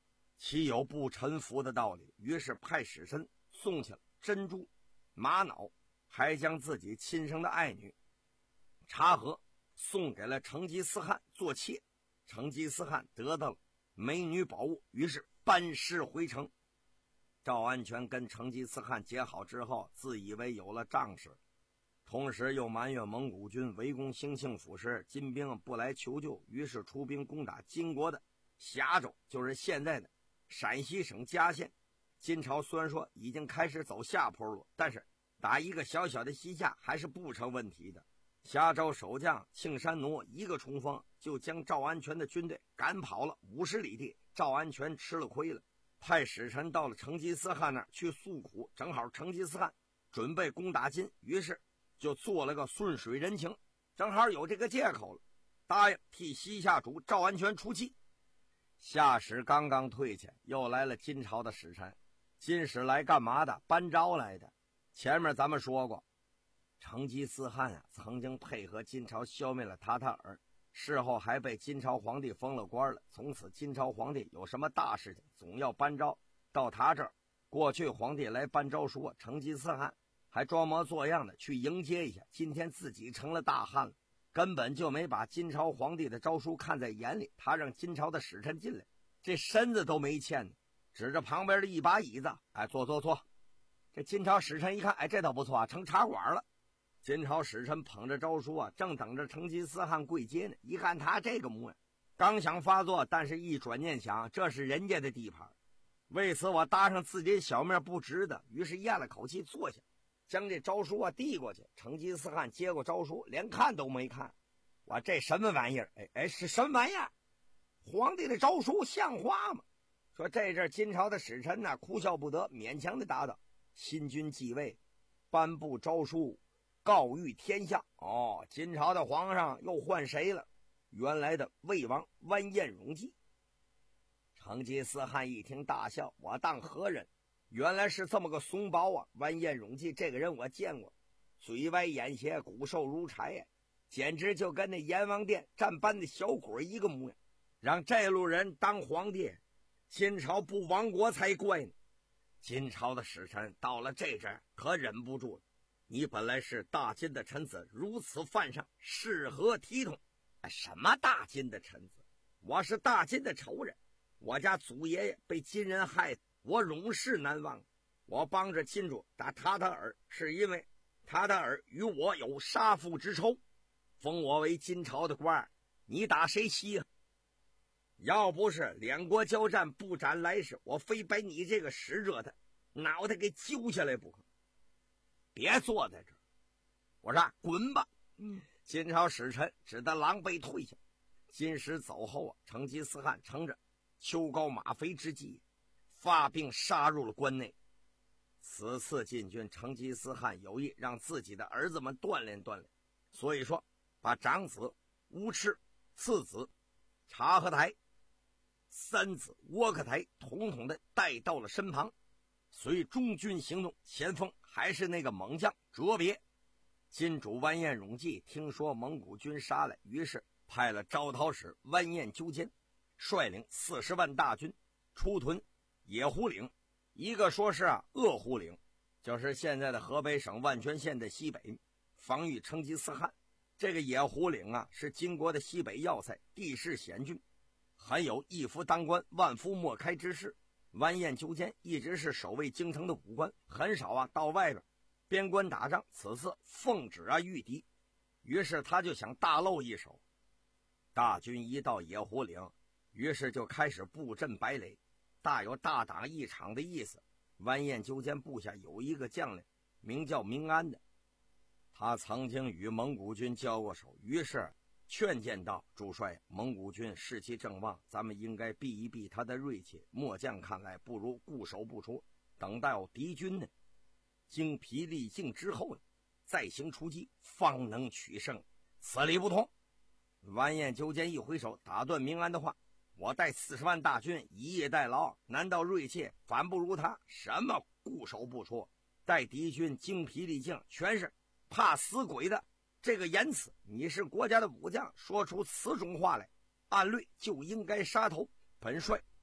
岂有不臣服的道理？于是派使臣送去了珍珠、玛瑙，还将自己亲生的爱女察合送给了成吉思汗做妾。成吉思汗得到了美女宝物，于是班师回城。赵安全跟成吉思汗结好之后，自以为有了仗势，同时又埋怨蒙古军围攻兴庆府时金兵不来求救，于是出兵攻打金国的峡州，就是现在的陕西省嘉县。金朝虽然说已经开始走下坡路，但是打一个小小的西夏还是不成问题的。峡州守将庆山奴一个冲锋就将赵安全的军队赶跑了五十里地，赵安全吃了亏了，派使臣到了成吉思汗那儿去诉苦。正好成吉思汗准备攻打金，于是就做了个顺水人情，正好有这个借口了，答应替西夏主赵安全出气。夏使刚刚退下，又来了金朝的使臣。金使来干嘛的？搬招来的。前面咱们说过，成吉思汗啊，曾经配合金朝消灭了塔塔尔，事后还被金朝皇帝封了官了。从此金朝皇帝有什么大事情总要搬招到他这儿。过去皇帝来搬诏书，成吉思汗还装模作样的去迎接一下，今天自己成了大汉了，根本就没把金朝皇帝的诏书看在眼里。他让金朝的使臣进来，这身子都没欠呢，指着旁边的一把椅子，哎，坐坐坐。这金朝使臣一看，哎，这倒不错啊，成茶馆了。金朝使臣捧着诏书啊，正等着成吉思汗跪接呢。一看他这个模样，刚想发作，但是一转念想，这是人家的地盘，为此我搭上自己小命不值得，于是咽了口气坐下，将这诏书啊递过去。成吉思汗接过诏书，连看都没看。我这什么玩意儿？哎哎，是什么玩意儿？皇帝的诏书像话吗？说这阵金朝的使臣呢、啊，哭笑不得，勉强的答道：新君继位，颁布诏书，告谕天下。哦，金朝的皇上又换谁了？原来的魏王完颜永济。成吉思汗一听大笑，我当何人？原来是这么个怂包啊！完颜永济这个人我见过，嘴歪眼斜，骨瘦如柴呀，简直就跟那阎王殿站班的小鬼一个模样。让这路人当皇帝，金朝不亡国才怪呢。金朝的使臣到了这阵可忍不住了，你本来是大金的臣子，如此犯上，是何体统？什么大金的臣子？我是大金的仇人，我家祖爷爷被金人害，我永世难忘。我帮着金主打塔塔尔，是因为塔塔尔与我有杀父之仇，封我为金朝的官，你打谁稀啊？要不是两国交战不斩来使，我非把你这个使者的脑袋给揪下来不可。别坐在这儿，我说滚吧。嗯，金朝使臣只得狼狈退下。金使走后啊，成吉思汗乘着秋高马肥之际，发兵杀入了关内。此次进军，成吉思汗有意让自己的儿子们锻炼锻炼，所以说把长子乌赤、次子察合台、三子窝克台统统的带到了身旁。随中军行动，前锋还是那个猛将哲别。金主完颜永济听说蒙古军杀来，于是派了招讨使完颜纠监率领四十万大军出屯野狐岭。一个说是啊鄂狐岭，就是现在的河北省万全县的西北，防御成吉思汗。这个野狐岭啊是金国的西北要塞，地势险峻，很有一夫当关万夫莫开之势。完颜纠监一直是守卫京城的武官，很少啊到外边边关打仗，此次奉旨啊御敌，于是他就想大露一手。大军一到野狐岭，于是就开始布阵摆垒，大有大打一场的意思。完颜纠监部下有一个将领名叫明安的，他曾经与蒙古军交过手，于是劝谏道：主帅，蒙古军士气正旺，咱们应该避一避他的锐气，末将看来不如固守不出，等到敌军呢精疲力尽之后呢再行出击，方能取胜。此理不通。完颜纠监一挥手打断明安的话：我带四十万大军以逸待劳，难道锐气反不如他？什么固守不出，待敌军精疲力尽，全是怕死鬼的这个言辞。你是国家的武将，说出此种话来，按律就应该杀头。本帅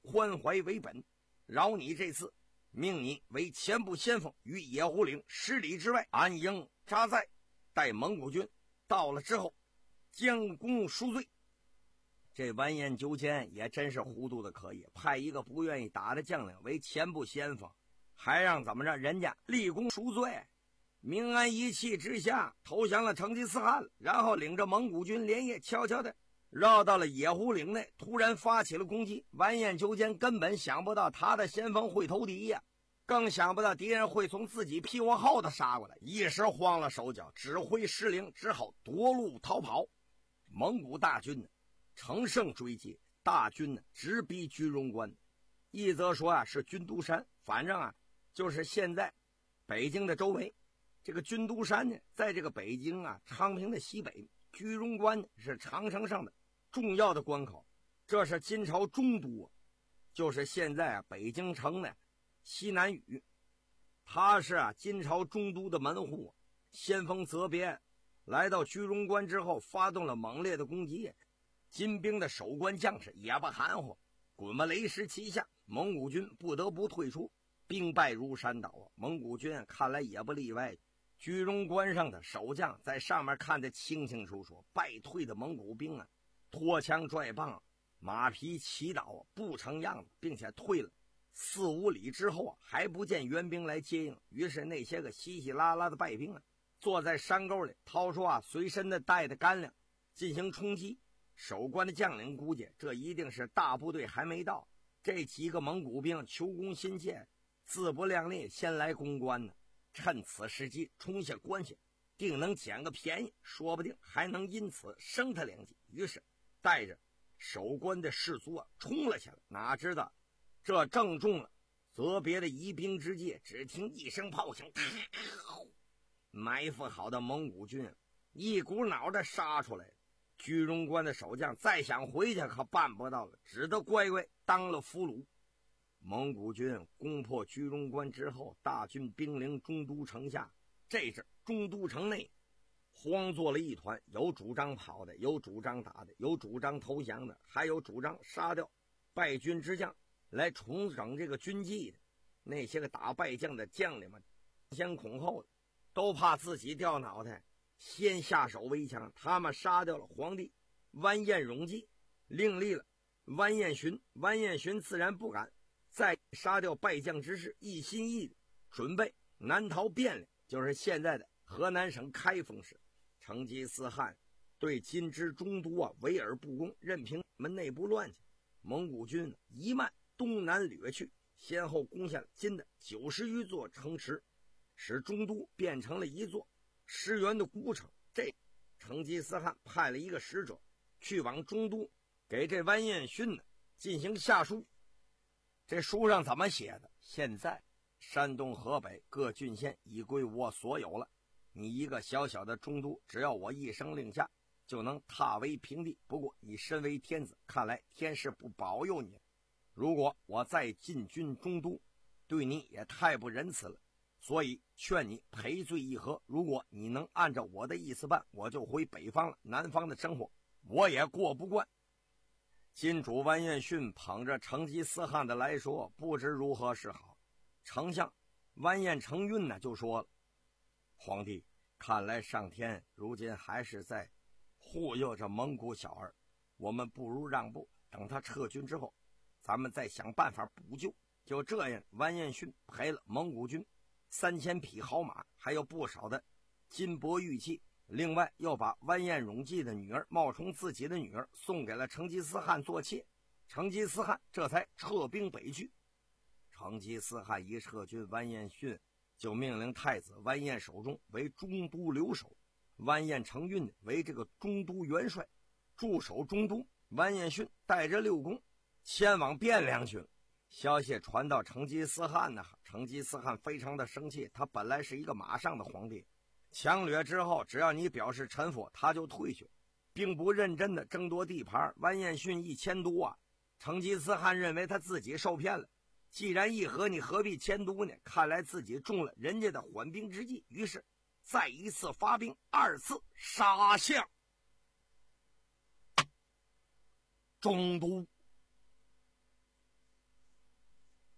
关怀为本，饶你这次，命你为前部先锋，于野狐岭十里之外安营扎寨，待蒙古军到了之后将功赎罪。这完颜九监也真是糊涂的可以，派一个不愿意打的将领为前部先锋，还让怎么着人家立功赎罪。明安一气之下投降了成吉思汗，然后领着蒙古军连夜悄悄的绕到了野狐岭内，突然发起了攻击。完颜九监根本想不到他的先锋会投敌呀，更想不到敌人会从自己屁股后头杀过来，一时慌了手脚，指挥失灵，只好夺路逃跑。蒙古大军呢乘胜追击，大军呢直逼居庸关，一则说啊是军都山，反正啊就是现在北京的周围。这个军都山呢在这个北京啊昌平的西北，居庸关呢是长城上的重要的关口，这是金朝中都，就是现在啊北京城呢西南隅，他是啊金朝中都的门户。先锋责别来到居庸关之后，发动了猛烈的攻击，金兵的守关将士也不含糊，滚吧雷石齐下，蒙古军不得不退出，兵败如山倒啊！蒙古军看来也不例外，居庸关上的守将在上面看得清清楚楚，败退的蒙古兵啊，拖枪拽棒，马匹骑倒，不成样子，并且退了四五里之后啊，还不见援兵来接应。于是那些个稀稀拉拉的败兵啊，坐在山沟里，掏出啊随身的带的干粮进行冲击。守关的将领估计这一定是大部队还没到，这几个蒙古兵求功心切，自不量力，先来攻关呢。趁此时机冲下关去，定能捡个便宜，说不定还能因此升他两级。于是带着守关的士卒啊冲了起来，哪知道这正中了责别的疑兵之计，只听一声炮响，埋伏好的蒙古军一股脑的杀出来。居庸关的守将再想回去可办不到了，只得乖乖当了俘虏。蒙古军攻破居庸关之后，大军兵临中都城下。这阵中都城内慌作了一团，有主张跑的，有主张打的，有主张投降的，还有主张杀掉败军之将来重整这个军纪的。那些个打败将的将领们先恐后的，都怕自己掉脑袋，先下手为强。他们杀掉了皇帝完颜永济，另立了完颜寻。完颜寻自然不敢再杀掉败将之事，一心一意准备南逃汴梁，就是现在的河南省开封市。成吉思汗对金之中都啊围而不攻，任凭们内部乱起，蒙古军一慢东南掠去，先后攻下了金的九十余座城池，使中都变成了一座失援的孤城。这成吉思汗派了一个使者去往中都，给这完颜勋呢进行下书。这书上怎么写的？现在山东河北各郡县已归我所有了，你一个小小的中都，只要我一声令下就能踏为平地。不过你身为天子，看来天是不保佑你，如果我再进军中都，对你也太不仁慈了，所以劝你赔罪议和。如果你能按照我的意思办，我就回北方了，南方的生活我也过不惯。金主完颜勋捧着成吉思汗的来说，不知如何是好。丞相完颜承运呢就说了，皇帝，看来上天如今还是在护佑着蒙古小儿，我们不如让步，等他撤军之后咱们再想办法补救。就这样，完颜勋赔了蒙古军三千匹好马，还有不少的金帛玉器，另外又把完颜永济的女儿冒充自己的女儿送给了成吉思汗做妾，成吉思汗这才撤兵北去。成吉思汗一撤军，完颜勋就命令太子完颜守忠为中都留守，完颜承运为这个中都元帅，驻守中都。完颜勋带着六公前往汴梁去了。消息传到成吉思汗呢，成吉思汗非常的生气，他本来是一个马上的皇帝，强掠之后只要你表示臣服他就退去，并不认真的争夺地盘。完颜勋一迁都啊，成吉思汗认为他自己受骗了，既然议和，你何必迁都呢？看来自己中了人家的缓兵之计，于是再一次发兵，二次杀向中都。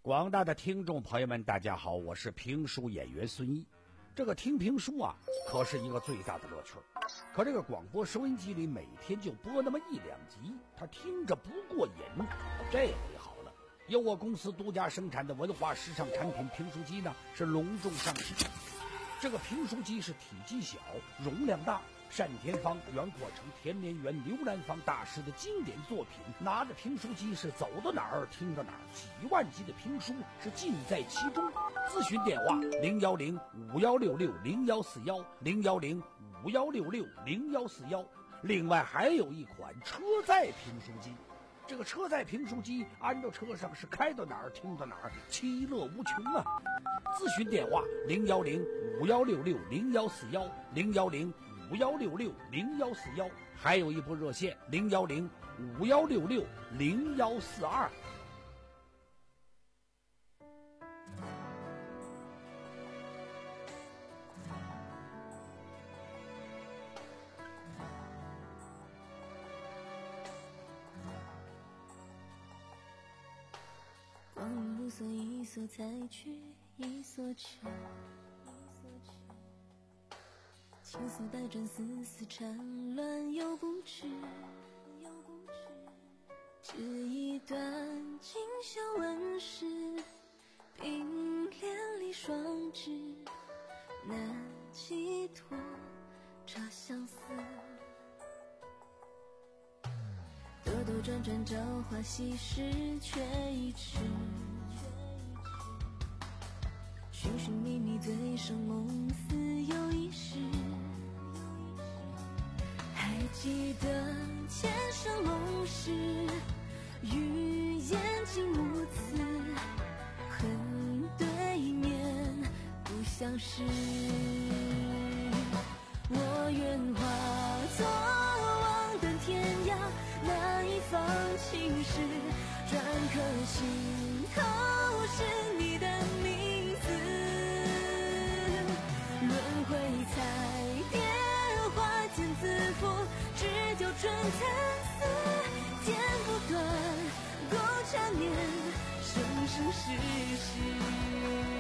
广大的听众朋友们，大家好，我是评书演员孙一。这个听评书啊，可是一个最大的乐趣。可这个广播收音机里每天就播那么一两集，他听着不过瘾。这回好了，由我公司独家生产的文化时尚产品评书机呢，是隆重上市。这个评书机是体积小，容量大。单田芳、袁阔成、田连元、刘兰芳大师的经典作品，拿着评书机是走到哪儿听到哪儿，几万集的评书是尽在其中。咨询电话零幺零五幺六六零幺四幺零幺零五幺六六零幺四幺。另外还有一款车载评书机，这个车载评书机安到车上是开到哪儿听到哪儿，其乐无穷啊！咨询电话零幺零五幺六六零幺四幺零幺零五幺六六零幺四幺，还有一部热线零幺零五幺六六零幺四二。 光阴如梭，一梭采去，一梭去。情愫百转，丝丝缠乱又不知，只一段锦绣纹饰，并连理双枝，难寄托这相思。兜兜转转，朝花夕拾，却已迟。寻寻觅觅，醉生梦死又一世。还记得前生梦事，与眼睛无词，恨对面不相识。我愿化作望断天涯，难以放情事，转颗心头是你的名字。轮回彩蝶花间自负，只就春蚕丝，剪不断，勾缠绵，生生世世。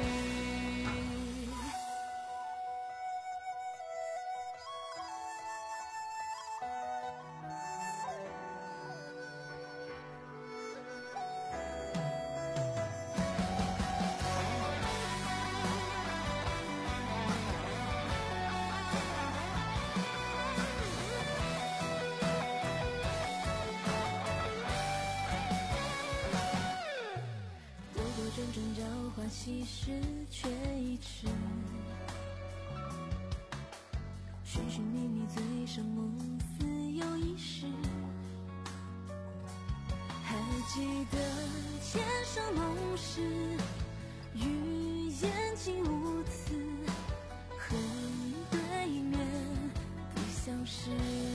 其实却已迟，寻寻觅觅，醉生梦死又一世。还记得前生梦事，与眼睛无词，恨对面不相识。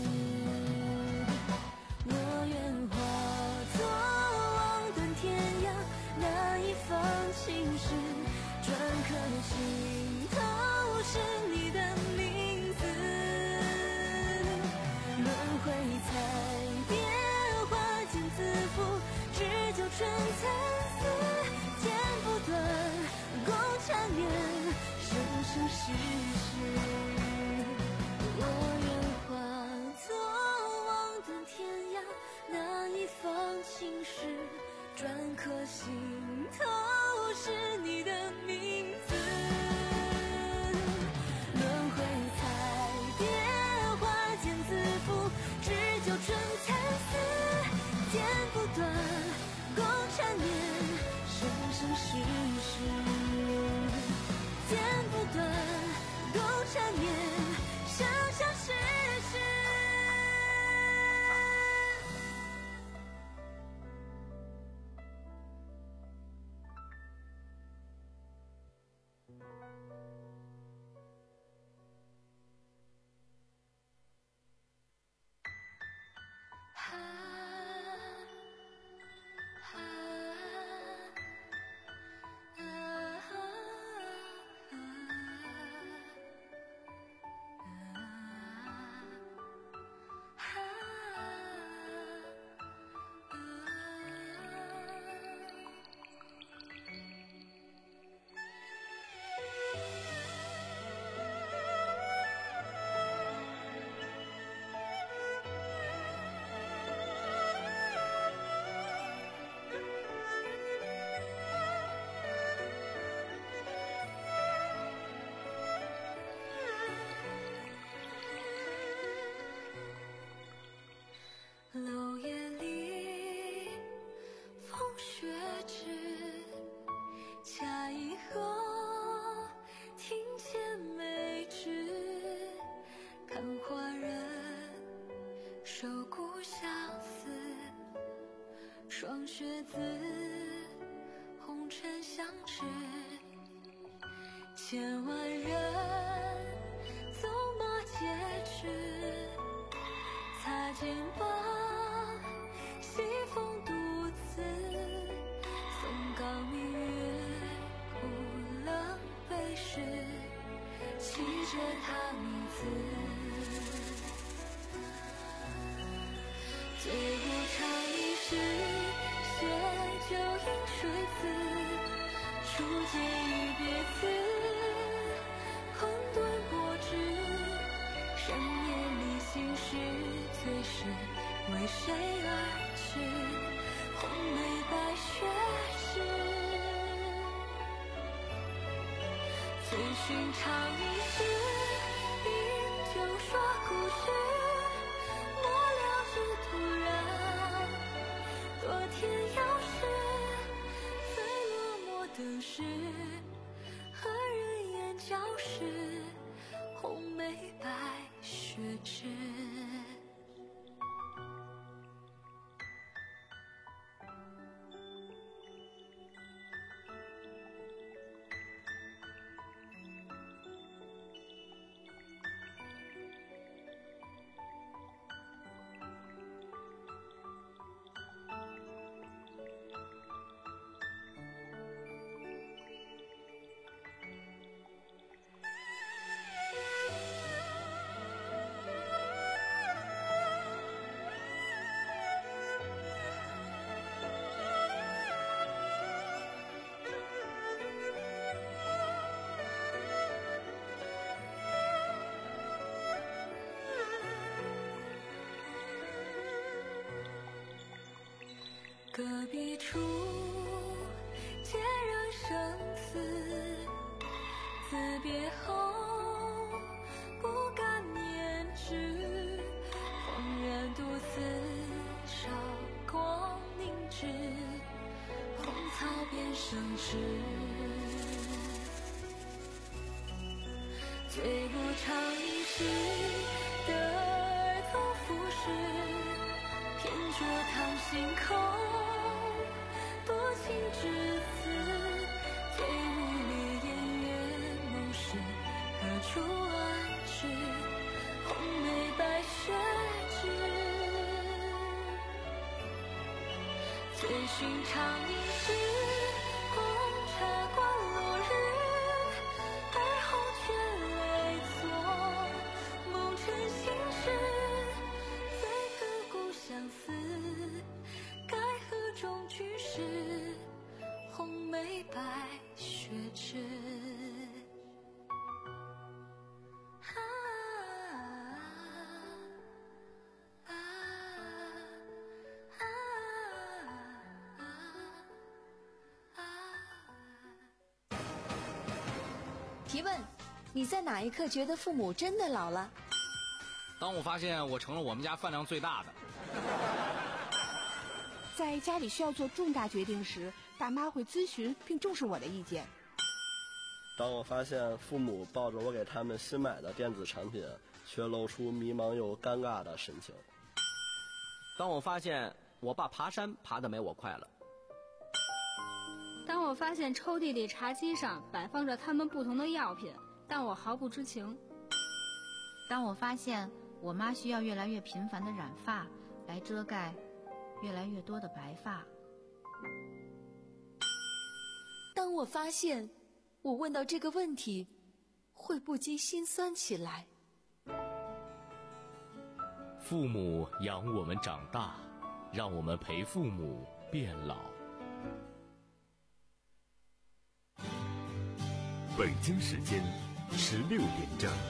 我愿化作望断天涯，难以放情事，转颗心头是你的名字。轮回彩蝶花间自负，只就春蚕丝，剪不断，勾缠绵。 千万人走马街去，擦肩膀，西风独自，松冈明月，古冷悲时，骑着他名字。醉不长一世，血酒饮水滋，初见一别字，困顿过之，深夜里心事最是为谁而去，红梅白雪时，最寻常一世，饮酒说故事，末了只突然多天遥视，最落寞的是和人眼交视，红梅白雪枝。隔壁处，孑然生死，自别后不敢念之，恍然独自，韶光凝滞，红草变生枝。醉不长一世的儿童浮世，偏着堂心口，多情至此，醉无力烟月梦时，何处安置？红梅白雪枝，最寻常一世，红茶馆落日，而后却泪作梦成心事，最刻骨相思，该何中居士，红梅白雪枝。 提问：你在哪一刻觉得父母真的老了？ 当我发现我成了我们家饭量最大的。 在家里需要做重大决定时，爸妈会咨询并重视我的意见。 当我发现父母抱着我给他们新买的电子产品，却露出迷茫又尴尬的神情。 当我发现我爸爬山爬得没我快了。 当我发现抽屉里茶几上摆放着他们不同的药品，但我毫不知情。 当我发现我妈需要越来越频繁的染发来遮盖越来越多的白发。 当我发现我问到这个问题会不禁心酸起来。 父母养我们长大，让我们陪父母变老。北京时间十六点整。